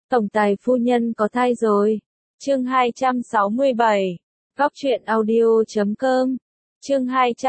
Tổng tài phu nhân có thai rồi. Chương 267. Góc truyện audio.com. Chương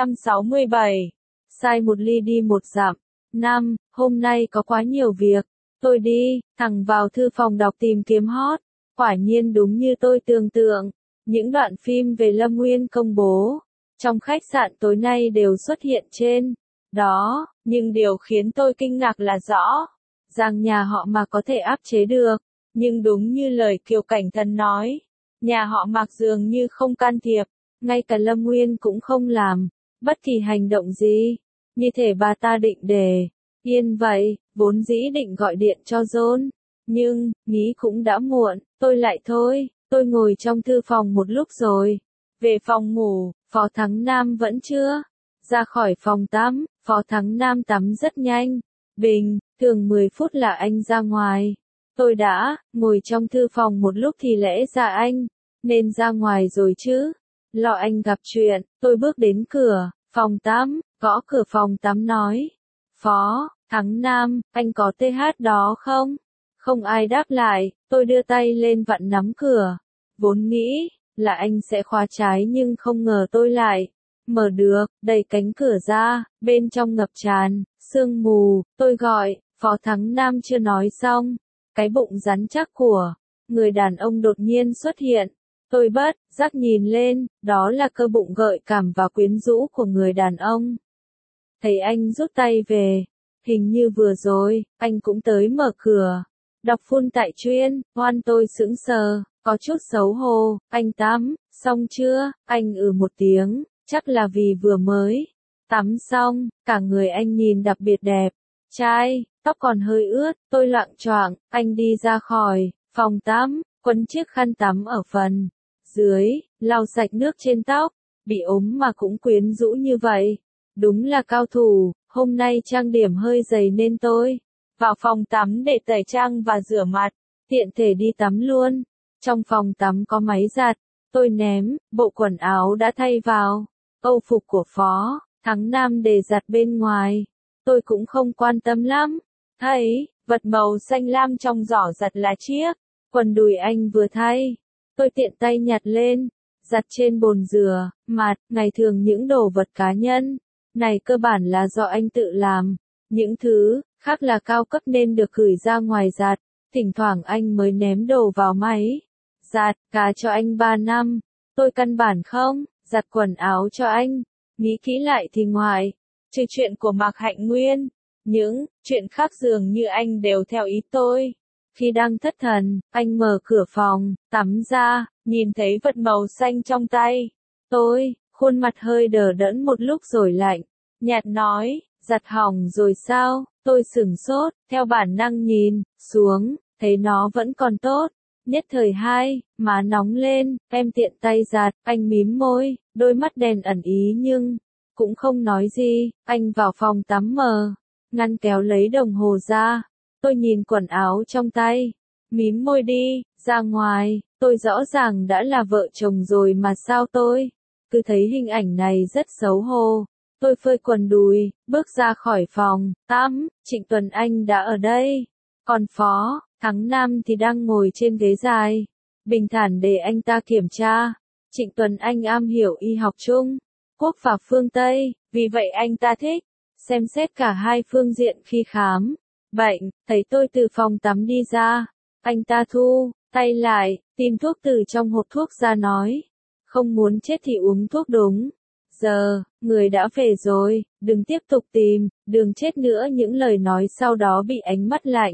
267. Sai một ly đi một dặm. Năm, hôm nay có quá nhiều việc. Tôi đi, thẳng vào thư phòng đọc tìm kiếm hot. Quả nhiên đúng như tôi tưởng tượng. Những đoạn phim về Lâm Nguyên công bố trong khách sạn tối nay đều xuất hiện trên đó, nhưng điều khiến tôi kinh ngạc là rõ rằng nhà họ Mạc có thể áp chế được, nhưng đúng như lời Kiều Cảnh Thần nói, nhà họ Mạc dường như không can thiệp, ngay cả Lâm Nguyên cũng không làm bất kỳ hành động gì, như thể bà ta định để yên vậy, vốn dĩ định gọi điện cho John, nhưng nghĩ cũng đã muộn, tôi lại thôi. Tôi ngồi trong thư phòng một lúc rồi. Về phòng ngủ, Phó Thắng Nam vẫn chưa ra khỏi phòng tắm. Phó Thắng Nam tắm rất nhanh. Bình thường 10 phút là anh ra ngoài. Tôi đã ngồi trong thư phòng một lúc thì lẽ ra anh nên ra ngoài rồi chứ. Lo anh gặp chuyện, tôi bước đến cửa phòng tắm, gõ cửa phòng tắm nói. Phó Thắng Nam, anh có TH đó không? Không ai đáp lại, tôi đưa tay lên vặn nắm cửa. Vốn nghĩ là anh sẽ khóa trái nhưng không ngờ tôi lại mở được, đẩy cánh cửa ra, bên trong ngập tràn sương mù, tôi gọi, Phó Thắng Nam chưa nói xong. Cái bụng rắn chắc của người đàn ông đột nhiên xuất hiện. Tôi bất giác nhìn lên, đó là cơ bụng gợi cảm và quyến rũ của người đàn ông. Thấy anh rút tay về, hình như vừa rồi, anh cũng tới mở cửa. Đọc phun tại chuyên, hoan tôi sững sờ, có chút xấu hổ, anh tắm, xong chưa, anh một tiếng, chắc là vì vừa mới tắm xong, cả người anh nhìn đặc biệt đẹp, trai, tóc còn hơi ướt, tôi loạng choạng, anh đi ra khỏi phòng tắm, quấn chiếc khăn tắm ở phần dưới, lau sạch nước trên tóc, bị ốm mà cũng quyến rũ như vậy, đúng là cao thủ. Hôm nay trang điểm hơi dày nên tôi vào phòng tắm để tẩy trang và rửa mặt, tiện thể đi tắm luôn. Trong phòng tắm có máy giặt, tôi ném bộ quần áo đã thay vào âu phục của Phó Thắng Nam để giặt bên ngoài. Tôi cũng không quan tâm lắm, thấy vật màu xanh lam trong giỏ giặt là chiếc quần đùi anh vừa thay. Tôi tiện tay nhặt lên, giặt trên bồn rửa mặt. Ngày thường những đồ vật cá nhân này cơ bản là do anh tự làm, những thứ khác là cao cấp nên được gửi ra ngoài giặt. Thỉnh thoảng anh mới ném đồ vào máy giặt, cả cho anh 3 năm. Tôi căn bản không giặt quần áo cho anh. Nghĩ kỹ lại thì ngoài trừ chuyện của Mạc Hạnh Nguyên, những chuyện khác dường như anh đều theo ý tôi. Khi đang thất thần, anh mở cửa phòng tắm ra, nhìn thấy vật màu xanh trong tay tôi, khuôn mặt hơi đờ đẫn một lúc rồi lạnh nhạt nói, giặt hỏng rồi sao? Tôi sửng sốt, theo bản năng nhìn xuống, thấy nó vẫn còn tốt. Nhất thời hai má nóng lên, em tiện tay giặt. Anh mím môi, đôi mắt đèn ẩn ý nhưng cũng không nói gì. Anh vào phòng tắm mở ngăn kéo lấy đồng hồ ra. Tôi nhìn quần áo trong tay, mím môi đi ra ngoài. Tôi rõ ràng đã là vợ chồng rồi mà sao tôi cứ thấy hình ảnh này rất xấu hổ. Tôi phơi quần đùi, bước ra khỏi phòng tắm. Trịnh Tuấn Anh đã ở đây, còn Phó Thắng Nam thì đang ngồi trên ghế dài, bình thản để anh ta kiểm tra. Trịnh Tuấn Anh am hiểu y học Trung Quốc và phương Tây, vì vậy anh ta thích xem xét cả hai phương diện khi khám bệnh. Thấy tôi từ phòng tắm đi ra, anh ta thu tay lại, tìm thuốc từ trong hộp thuốc ra nói, không muốn chết thì uống thuốc đúng giờ, người đã về rồi, đừng tiếp tục tìm đường chết nữa. Những lời nói sau đó bị ánh mắt lạnh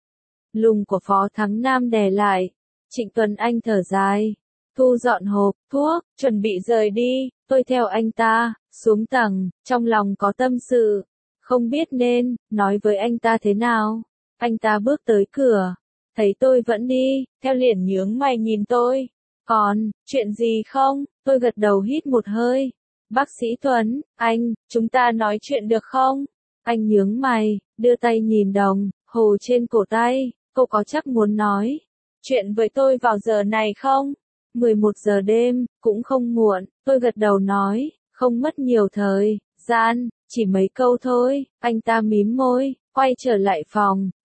lùng của Phó Thắng Nam đè lại. Trịnh Tuấn Anh thở dài, thu dọn hộp thuốc, chuẩn bị rời đi. Tôi theo anh ta xuống tầng, trong lòng có tâm sự, không biết nên nói với anh ta thế nào. Anh ta bước tới cửa, thấy tôi vẫn đi, theo liền nhướng mày nhìn tôi. Còn chuyện gì không? Tôi gật đầu hít một hơi. Bác sĩ Tuấn, chúng ta nói chuyện được không? Anh nhướng mày, đưa tay nhìn đồng hồ trên cổ tay. Cô có chắc muốn nói chuyện với tôi vào giờ này không? 11 giờ đêm, cũng không muộn. Tôi gật đầu nói, không mất nhiều thời gian, chỉ mấy câu thôi. Anh ta mím môi, quay trở lại phòng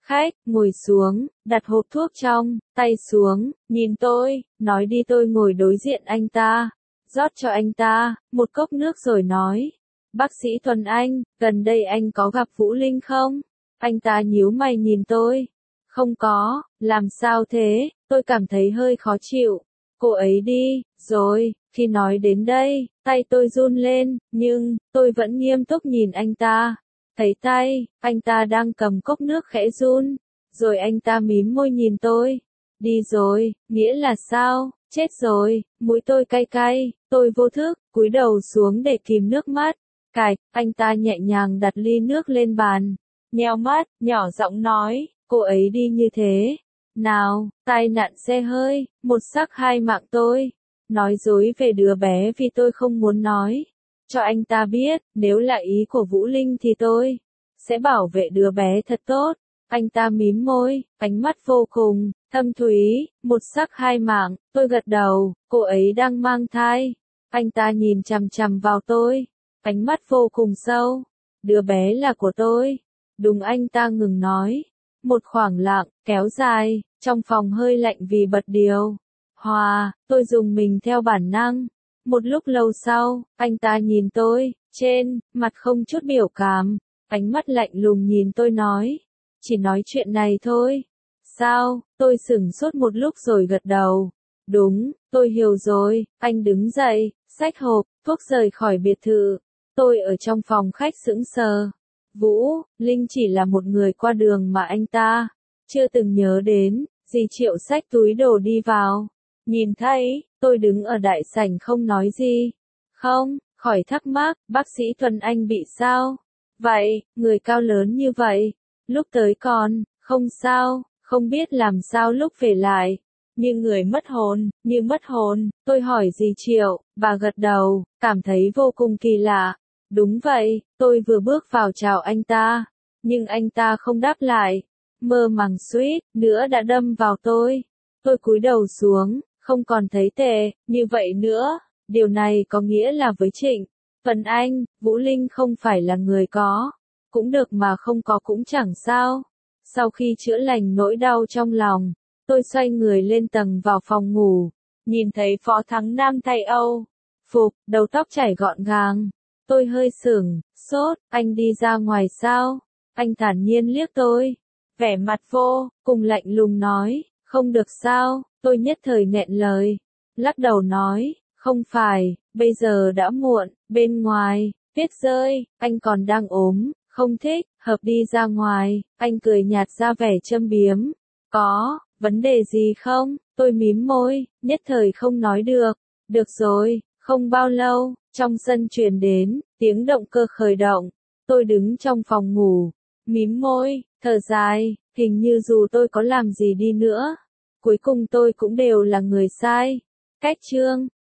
Khách, ngồi xuống, đặt hộp thuốc trong tay xuống, nhìn tôi, nói đi. Tôi ngồi đối diện anh ta, rót cho anh ta một cốc nước rồi nói. Bác sĩ Tuấn Anh, gần đây anh có gặp Vũ Linh không? Anh ta nhíu mày nhìn tôi. Không có, làm sao thế? Tôi cảm thấy hơi khó chịu. Cô ấy đi, rồi, khi nói đến đây, tay tôi run lên, nhưng, tôi vẫn nghiêm túc nhìn anh ta. Thấy tay, anh ta đang cầm cốc nước khẽ run. Rồi anh ta mím môi nhìn tôi. Đi rồi, nghĩa là sao? Chết rồi, mũi tôi cay cay, tôi vô thức, cúi đầu xuống để kìm nước mắt. Cạch, anh ta nhẹ nhàng đặt ly nước lên bàn. Nheo mắt, nhỏ giọng nói, cô ấy đi như thế. Nào, tai nạn xe hơi, một xác hai mạng tôi. Nói dối về đứa bé vì tôi không muốn nói. Cho anh ta biết, nếu là ý của Vũ Linh thì tôi sẽ bảo vệ đứa bé thật tốt. Anh ta mím môi, ánh mắt vô cùng thâm thúy, một xác hai mạng, tôi gật đầu, cô ấy đang mang thai. Anh ta nhìn chằm chằm vào tôi, ánh mắt vô cùng sâu. Đứa bé là của tôi. Đúng, anh ta ngừng nói. Một khoảng lặng, kéo dài, trong phòng hơi lạnh vì bật điều hòa, tôi rùng mình theo bản năng. Một lúc lâu sau, anh ta nhìn tôi, trên mặt không chút biểu cảm, ánh mắt lạnh lùng nhìn tôi nói. Chỉ nói chuyện này thôi. Sao? Tôi sửng sốt một lúc rồi gật đầu. Đúng, tôi hiểu rồi. Anh đứng dậy, xách hộp thuốc rời khỏi biệt thự. Tôi ở trong phòng khách sững sờ. Vũ Linh chỉ là một người qua đường mà anh ta chưa từng nhớ đến. Dì Triệu xách túi đồ đi vào. Nhìn thấy, tôi đứng ở đại sảnh không nói gì. Không, khỏi thắc mắc, bác sĩ Tuấn Anh bị sao? Vậy, người cao lớn như vậy. Lúc tới còn, không sao, không biết làm sao lúc về lại. Như người mất hồn, như mất hồn. Tôi hỏi dì Triệu, bà gật đầu, cảm thấy vô cùng kỳ lạ. Đúng vậy, tôi vừa bước vào chào anh ta. Nhưng anh ta không đáp lại. Mơ màng suýt nữa đã đâm vào tôi. Tôi cúi đầu xuống, không còn thấy tệ như vậy nữa. Điều này có nghĩa là với Trịnh Tuấn Anh, Vũ Linh không phải là người có. Cũng được mà không có cũng chẳng sao. Sau khi chữa lành nỗi đau trong lòng, tôi xoay người lên tầng vào phòng ngủ. Nhìn thấy Phó Thắng Nam thay Âu phục, đầu tóc chảy gọn gàng. Tôi hơi sửng sốt, anh đi ra ngoài sao? Anh thản nhiên liếc tôi. Vẻ mặt vô cùng lạnh lùng nói, không được sao? Tôi nhất thời nghẹn lời. Lắc đầu nói, không phải, bây giờ đã muộn, bên ngoài, tuyết rơi, anh còn đang ốm, không thích, hợp đi ra ngoài. Anh cười nhạt ra vẻ châm biếm. Có vấn đề gì không? Tôi mím môi, nhất thời không nói được. Được rồi, không bao lâu, trong sân truyền đến tiếng động cơ khởi động. Tôi đứng trong phòng ngủ, mím môi, thở dài, hình như dù tôi có làm gì đi nữa, cuối cùng tôi cũng đều là người sai. Cách chương